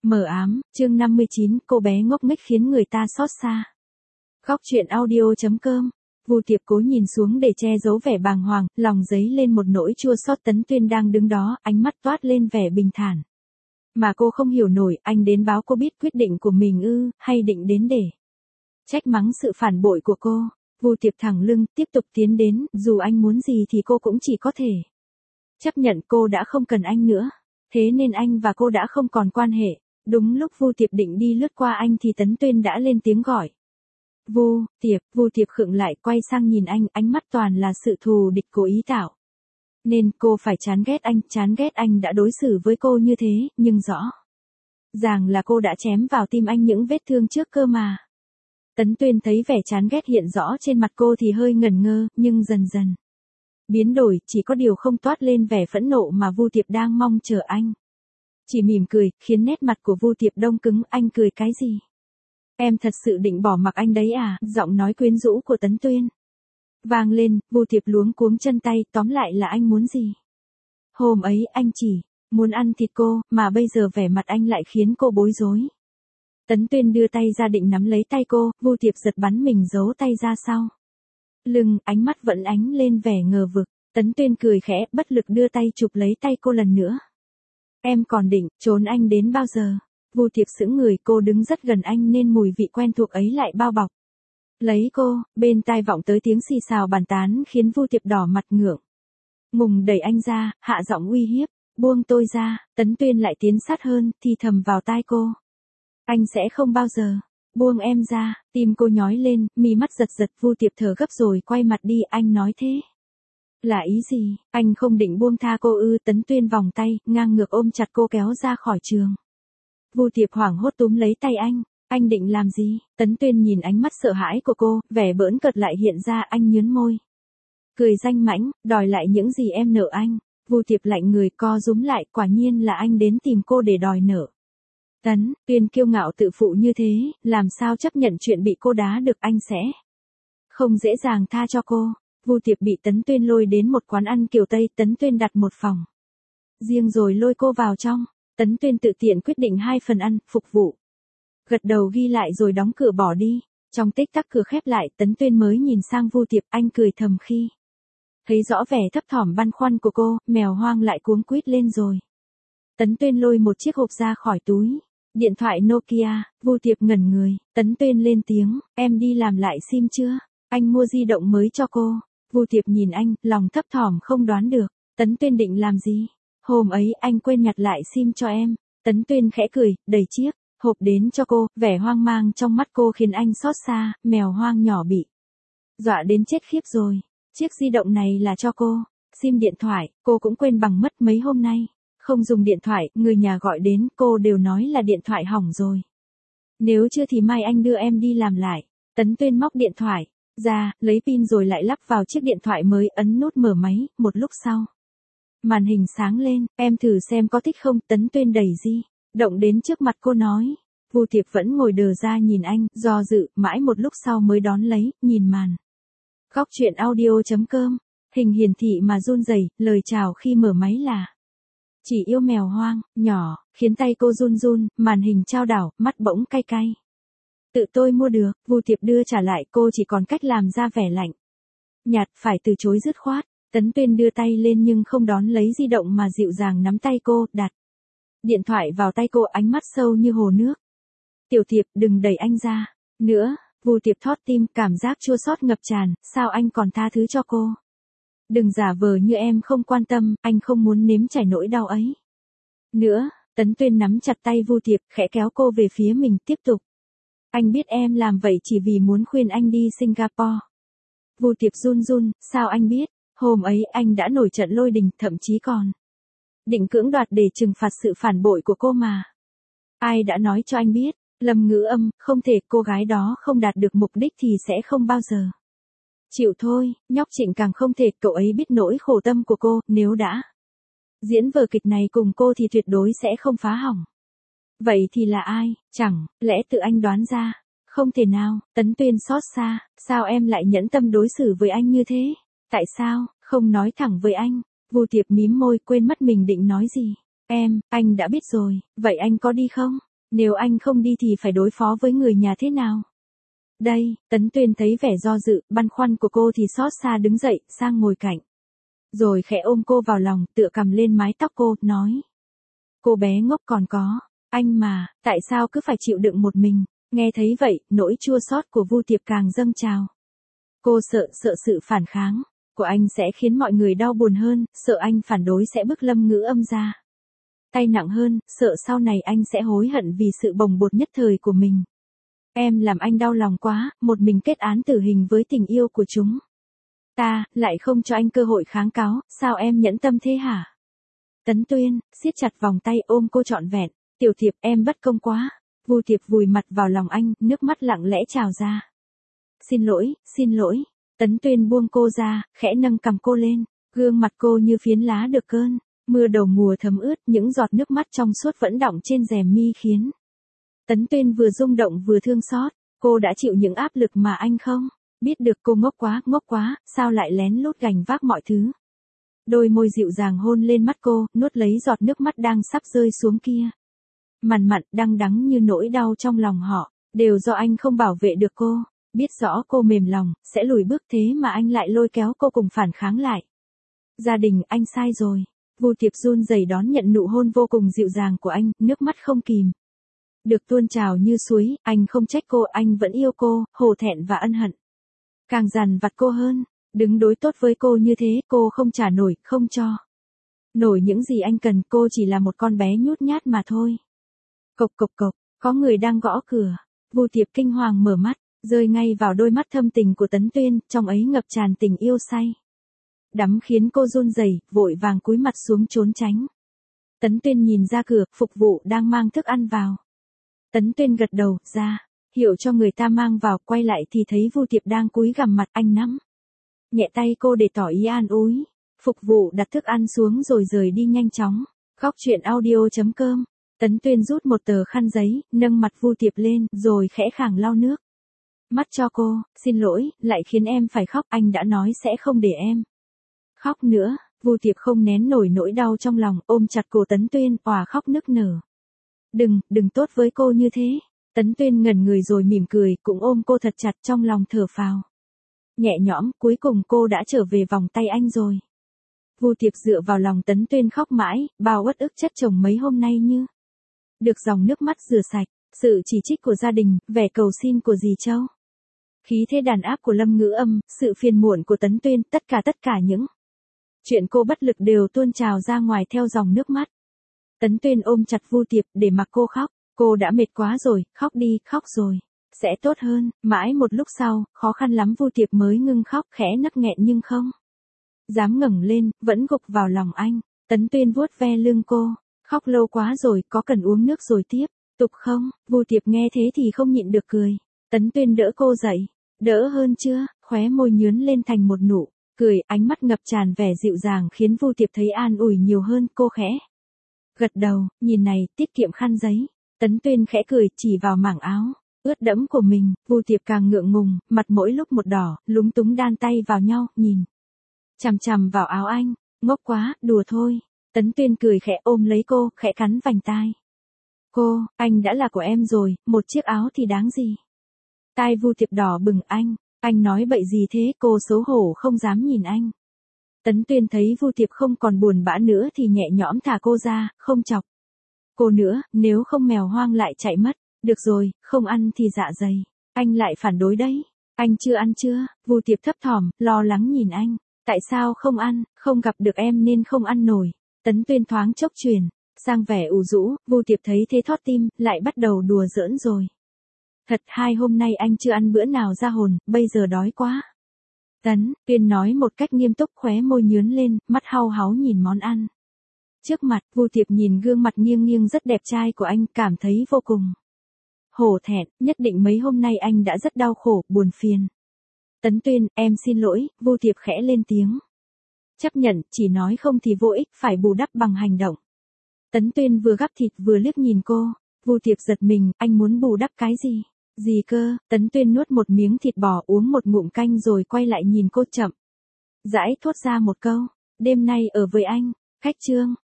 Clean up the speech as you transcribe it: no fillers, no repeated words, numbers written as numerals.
Mờ ám, chương 59, cô bé ngốc nghếch khiến người ta xót xa. Góc truyện audio.com. Vu Tiệp cố nhìn xuống để che giấu vẻ bàng hoàng, lòng dấy lên một nỗi chua xót. Tấn Tuyên đang đứng đó, ánh mắt toát lên vẻ bình thản. Mà cô không hiểu nổi, anh đến báo cô biết quyết định của mình ư, hay định đến để trách mắng sự phản bội của cô. Vu Tiệp thẳng lưng, tiếp tục tiến đến, dù anh muốn gì thì cô cũng chỉ có thể chấp nhận. Cô đã không cần anh nữa, thế nên anh và cô đã không còn quan hệ. Đúng lúc Vu Tiệp định đi lướt qua anh thì Tấn Tuyên đã lên tiếng gọi. Vu Tiệp khựng lại, quay sang nhìn anh, ánh mắt toàn là sự thù địch cố ý tạo. Nên cô phải chán ghét anh đã đối xử với cô như thế, nhưng rõ ràng là cô đã chém vào tim anh những vết thương trước cơ mà. Tấn Tuyên thấy vẻ chán ghét hiện rõ trên mặt cô thì hơi ngẩn ngơ, nhưng dần dần biến đổi, chỉ có điều không toát lên vẻ phẫn nộ mà Vu Tiệp đang mong chờ anh. Chỉ mỉm cười, khiến nét mặt của Vu Tiệp đông cứng. Anh cười cái gì? Em thật sự định bỏ mặc anh đấy à? Giọng nói quyến rũ của Tấn Tuyên vang lên. Vu Tiệp luống cuống chân tay, tóm lại là anh muốn gì? Hôm ấy anh chỉ muốn ăn thịt cô, mà bây giờ vẻ mặt anh lại khiến cô bối rối. Tấn Tuyên đưa tay ra định nắm lấy tay cô, Vu Tiệp giật bắn mình giấu tay ra sau lưng, ánh mắt vẫn ánh lên vẻ ngờ vực. Tấn Tuyên cười khẽ, bất lực đưa tay chụp lấy tay cô lần nữa. Em còn định trốn anh đến bao giờ? Vu Tiệp sững người, cô đứng rất gần anh nên mùi vị quen thuộc ấy lại bao bọc lấy cô. Bên tai vọng tới tiếng xì xào bàn tán khiến Vu Tiệp đỏ mặt ngượng ngùng đẩy anh ra, hạ giọng uy hiếp. Buông tôi ra. Tấn Tuyên lại tiến sát hơn, thì thầm vào tai cô. Anh sẽ không bao giờ buông em ra. Tim cô nhói lên, mí mắt giật giật. Vu Tiệp thở gấp rồi quay mặt đi. Anh nói thế là ý gì? Anh không định buông tha cô ư? Tấn Tuyên vòng tay, ngang ngược ôm chặt cô kéo ra khỏi trường. Vu Tiệp hoảng hốt túm lấy tay anh. Anh định làm gì? Tấn Tuyên nhìn ánh mắt sợ hãi của cô, vẻ bỡn cợt lại hiện ra. Anh nhướng môi, cười danh mãnh, đòi lại những gì em nợ anh. Vu Tiệp lạnh người, co rúm lại, quả nhiên là anh đến tìm cô để đòi nợ. Tấn Tuyên kiêu ngạo tự phụ như thế, làm sao chấp nhận chuyện bị cô đá được? Anh sẽ không dễ dàng tha cho cô. Vu Tiệp bị Tấn Tuyên lôi đến một quán ăn kiểu Tây. Tấn Tuyên đặt một phòng riêng rồi lôi cô vào trong. Tấn Tuyên tự tiện quyết định 2 phần ăn, phục vụ gật đầu ghi lại rồi đóng cửa bỏ đi. Trong tích tắc cửa khép lại, Tấn Tuyên mới nhìn sang Vu Tiệp, anh cười thầm khi thấy rõ vẻ thấp thỏm băn khoăn của cô. Mèo hoang lại cuống quýt lên rồi. Tấn Tuyên lôi một chiếc hộp ra khỏi túi. Điện thoại Nokia. Vu Tiệp ngẩn người. Tấn Tuyên lên tiếng, em đi làm lại sim chưa? Anh mua di động mới cho cô. Vu Tiệp nhìn anh, lòng thấp thỏm không đoán được. Tấn Tuyên định làm gì? Hôm ấy anh quên nhặt lại sim cho em. Tấn Tuyên khẽ cười, đẩy chiếc hộp đến cho cô. Vẻ hoang mang trong mắt cô khiến anh xót xa. Mèo hoang nhỏ bị dọa đến chết khiếp rồi. Chiếc di động này là cho cô. Sim điện thoại, cô cũng quên bằng mất mấy hôm nay. Không dùng điện thoại, người nhà gọi đến, cô đều nói là điện thoại hỏng rồi. Nếu chưa thì mai anh đưa em đi làm lại. Tấn Tuyên móc điện thoại ra, lấy pin rồi lại lắp vào chiếc điện thoại mới, ấn nút mở máy. Một lúc sau, màn hình sáng lên. Em thử xem có thích không? Tấn Tuyên đẩy di động đến trước mặt cô nói. Vu Tiệp vẫn ngồi đờ ra nhìn anh, do dự, mãi một lúc sau mới đón lấy, nhìn màn. Góc truyện audio.com. Hình hiển thị mà run rẩy, lời chào khi mở máy là chỉ yêu mèo hoang, nhỏ, khiến tay cô run run, màn hình chao đảo, mắt bỗng cay cay. Tự tôi mua được. Vu Tiệp đưa trả lại, cô chỉ còn cách làm ra vẻ lạnh nhạt, phải từ chối dứt khoát. Tấn Tuyên đưa tay lên nhưng không đón lấy di động mà dịu dàng nắm tay cô, đặt điện thoại vào tay cô, ánh mắt sâu như hồ nước. Tiểu Tiệp, đừng đẩy anh ra nữa. Vu Tiệp thót tim, cảm giác chua xót ngập tràn. Sao anh còn tha thứ cho cô? Đừng giả vờ như em không quan tâm, anh không muốn nếm trải nỗi đau ấy nữa. Tấn Tuyên nắm chặt tay Vu Tiệp, khẽ kéo cô về phía mình, tiếp tục. Anh biết em làm vậy chỉ vì muốn khuyên anh đi Singapore. Vu Tiệp run run, sao anh biết? Hôm ấy anh đã nổi trận lôi đình, thậm chí còn định cưỡng đoạt để trừng phạt sự phản bội của cô mà. Ai đã nói cho anh biết? Lâm Ngữ Âm, không thể, cô gái đó không đạt được mục đích thì sẽ không bao giờ chịu thôi. Nhóc Trịnh càng không thể, cậu ấy biết nỗi khổ tâm của cô, nếu đã diễn vở kịch này cùng cô thì tuyệt đối sẽ không phá hỏng. Vậy thì là ai? Chẳng lẽ tự anh đoán ra? Không thể nào. Tấn Tuyên xót xa, sao em lại nhẫn tâm đối xử với anh như thế? Tại sao không nói thẳng với anh? Vu Tiệp mím môi, quên mất mình định nói gì. Anh đã biết rồi, vậy anh có đi không? Nếu anh không đi thì phải đối phó với người nhà thế nào? Đây, Tấn Tuyên thấy vẻ do dự, băn khoăn của cô thì xót xa đứng dậy, sang ngồi cạnh. Rồi khẽ ôm cô vào lòng, tựa cầm lên mái tóc cô, nói. Cô bé ngốc còn có, anh mà, tại sao cứ phải chịu đựng một mình? Nghe thấy vậy, nỗi chua xót của Vu Tiệp càng dâng trào. Cô sợ sự phản kháng của anh sẽ khiến mọi người đau buồn hơn, sợ anh phản đối sẽ bức Lâm Ngữ Âm ra. Tay nặng hơn, sợ sau này anh sẽ hối hận vì sự bồng bột nhất thời của mình. Em làm anh đau lòng quá, một mình kết án tử hình với tình yêu của chúng ta, lại không cho anh cơ hội kháng cáo, sao em nhẫn tâm thế hả? Tấn Tuyên, siết chặt vòng tay ôm cô trọn vẹn, Tiểu Thiệp em bất công quá. Vu Tiệp vùi mặt vào lòng anh, nước mắt lặng lẽ trào ra. Xin lỗi. Tấn Tuyên buông cô ra, khẽ nâng cằm cô lên, gương mặt cô như phiến lá được cơn mưa đầu mùa thấm ướt, những giọt nước mắt trong suốt vẫn đọng trên rèm mi khiến Tấn Tuyên vừa rung động vừa thương xót. Cô đã chịu những áp lực mà anh không biết được. Cô ngốc quá, sao lại lén lút gánh vác mọi thứ. Đôi môi dịu dàng hôn lên mắt cô, nuốt lấy giọt nước mắt đang sắp rơi xuống kia. Mặn đắng đắng như nỗi đau trong lòng họ, đều do anh không bảo vệ được cô. Biết rõ cô mềm lòng, sẽ lùi bước thế mà anh lại lôi kéo cô cùng phản kháng lại. Gia đình, anh sai rồi. Vu Tiệp run rẩy đón nhận nụ hôn vô cùng dịu dàng của anh, nước mắt không kìm được tuôn trào như suối. Anh không trách cô, anh vẫn yêu cô, hổ thẹn và ân hận. Càng dằn vặt cô hơn, đứng đối tốt với cô như thế, cô không trả nổi, không cho nổi những gì anh cần, cô chỉ là một con bé nhút nhát mà thôi. Cộc, có người đang gõ cửa. Vu Tiệp kinh hoàng mở mắt, rơi ngay vào đôi mắt thâm tình của Tấn Tuyên, trong ấy ngập tràn tình yêu say đắm khiến cô run rẩy, vội vàng cúi mặt xuống trốn tránh. Tấn Tuyên nhìn ra cửa, phục vụ đang mang thức ăn vào. Tấn Tuyên gật đầu, ra hiệu cho người ta mang vào, quay lại thì thấy Vu Tiệp đang cúi gằm mặt, anh nắm nhẹ tay cô để tỏ ý an ủi. Phục vụ đặt thức ăn xuống rồi rời đi nhanh chóng. Góc truyện audio.com. Tấn Tuyên rút một tờ khăn giấy, nâng mặt Vu Tiệp lên, rồi khẽ khàng lau nước mắt cho cô. Xin lỗi, lại khiến em phải khóc, anh đã nói sẽ không để em khóc nữa. Vu Tiệp không nén nổi nỗi đau trong lòng, ôm chặt cổ Tấn Tuyên, òa khóc nức nở. Đừng tốt với cô như thế. Tấn Tuyên ngẩn người rồi mỉm cười, cũng ôm cô thật chặt, trong lòng thở phào nhẹ nhõm, cuối cùng cô đã trở về vòng tay anh rồi. Vu Tiệp dựa vào lòng Tấn Tuyên khóc mãi, bao uất ức chất chồng mấy hôm nay như được dòng nước mắt rửa sạch. Sự chỉ trích của gia đình, vẻ cầu xin của dì Châu, khí thế đàn áp của Lâm Ngữ Âm, sự phiền muộn của Tấn Tuyên, tất cả những chuyện cô bất lực đều tuôn trào ra ngoài theo dòng nước mắt. Tấn Tuyên ôm chặt Vu Tiệp để mặc cô khóc. Cô đã mệt quá rồi, khóc đi, khóc rồi sẽ tốt hơn. Mãi một lúc sau, khó khăn lắm Vu Tiệp mới ngưng khóc, khẽ nấc nghẹn nhưng không dám ngẩng lên, vẫn gục vào lòng anh. Tấn Tuyên vuốt ve lưng cô. Khóc lâu quá rồi, có cần uống nước rồi tiếp tục không? Vu Tiệp nghe thế thì không nhịn được cười. Tấn Tuyên đỡ cô dậy. Đỡ hơn chưa? Khóe môi nhướn lên thành một nụ cười, ánh mắt ngập tràn vẻ dịu dàng khiến Vu Tiệp thấy an ủi nhiều hơn. Cô khẽ gật đầu, nhìn này, tiết kiệm khăn giấy. Tấn Tuyên khẽ cười, chỉ vào mảng áo ướt đẫm của mình. Vu Tiệp càng ngượng ngùng, mặt mỗi lúc một đỏ, lúng túng đan tay vào nhau, nhìn chằm vào áo anh. Ngốc quá, đùa thôi. Tấn Tuyên cười khẽ ôm lấy cô, khẽ cắn vành tai cô. Anh đã là của em rồi, một chiếc áo thì đáng gì. Tai Vu Tiệp đỏ bừng. Anh nói bậy gì thế? Cô xấu hổ không dám nhìn anh. Tấn Tuyên thấy Vu Tiệp không còn buồn bã nữa thì nhẹ nhõm thả cô ra, không chọc cô nữa, nếu không mèo hoang lại chạy mất. Được rồi, không ăn thì dạ dày. Anh lại phản đối đấy. Anh chưa ăn chưa? Vu Tiệp thấp thỏm, lo lắng nhìn anh. Tại sao không ăn? Không gặp được em nên không ăn nổi. Tấn Tuyên thoáng chốc chuyển sang vẻ ủ rũ. Vu Tiệp thấy thế thót tim, lại bắt đầu đùa giỡn rồi. Thật, 2 hôm nay anh chưa ăn bữa nào ra hồn, bây giờ đói quá. Tấn Tuyên nói một cách nghiêm túc, khóe môi nhướn lên, mắt hau háu nhìn món ăn trước mặt. Vu Tiệp nhìn gương mặt nghiêng nghiêng rất đẹp trai của anh, cảm thấy vô cùng hổ thẹn. Nhất định mấy hôm nay anh đã rất đau khổ, buồn phiền. Tấn Tuyên, em xin lỗi. Vu Tiệp khẽ lên tiếng. Chấp nhận, chỉ nói không thì vô ích, phải bù đắp bằng hành động. Tấn Tuyên vừa gắp thịt vừa liếc nhìn cô. Vu Tiệp giật mình, anh muốn bù đắp cái gì? Gì cơ? Tấn Tuyên nuốt một miếng thịt bò, uống một ngụm canh rồi quay lại nhìn cô chậm rãi thốt ra một câu. Đêm nay ở với anh. Khách trương.